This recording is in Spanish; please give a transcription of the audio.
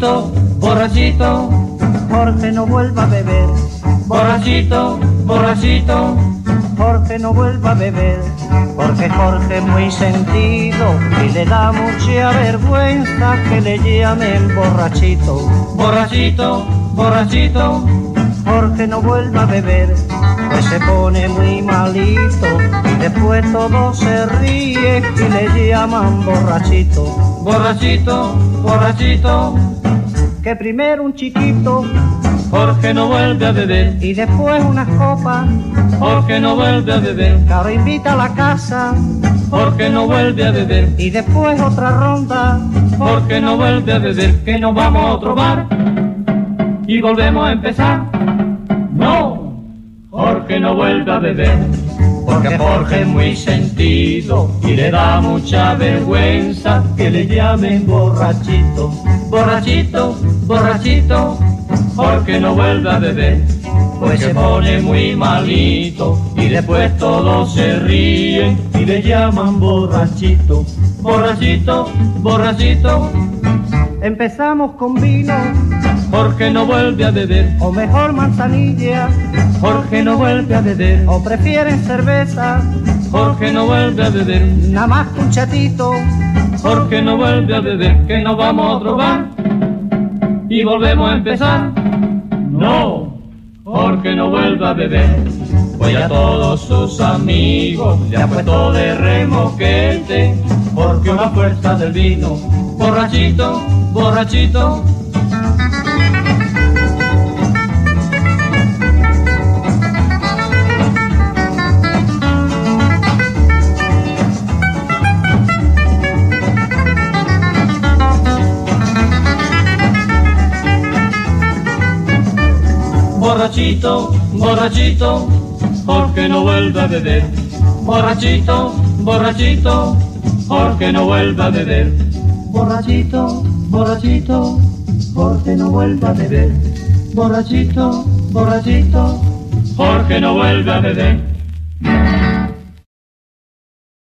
borrachito, borrachito, Jorge no vuelva a beber, borrachito, borrachito, Jorge no vuelva a beber, porque Jorge es muy sentido y le da mucha vergüenza que le llamen borrachito. borrachito, borrachito, Jorge no vuelva a beber, pues se pone muy malito y después todos se ríen y le llaman borrachito. borrachito, borrachito, Que primero un chiquito Jorge no vuelve a beber, y después unas copas, Jorge no vuelve a beber, que ahora invita a la casa Jorge no vuelve a beber, y después otra ronda. Jorge no vuelve a beber, que nos vamos a otro bar y volvemos a empezar. No, Jorge no vuelve a beber, porque Jorge es muy sentido y le da mucha vergüenza que le llamen borrachito. Borrachito, borrachito, Jorge no vuelve a beber, pues se pone muy malito y después todos se ríen y le llaman borrachito. Borrachito, borrachito, Empezamos con vino, Jorge no vuelve a beber, o mejor manzanilla, Jorge no vuelve a beber, o prefieren cerveza, Jorge no vuelve a beber, nada más que un chatito. Jorge no vuelve a beber, que nos vamos a otro bar y volvemos a empezar. No, Jorge no vuelve a beber, pues ya todos sus amigos le han puesto de remoquete, porque una fuerza del vino, borrachito, borrachito. Borrachito, borrachito, Jorge no vuelve a beber. Borrachito, borrachito, Jorge no vuelve a beber. Borrachito, borrachito, Jorge no vuelve a beber. Borrachito, borrachito, Jorge no vuelve a beber.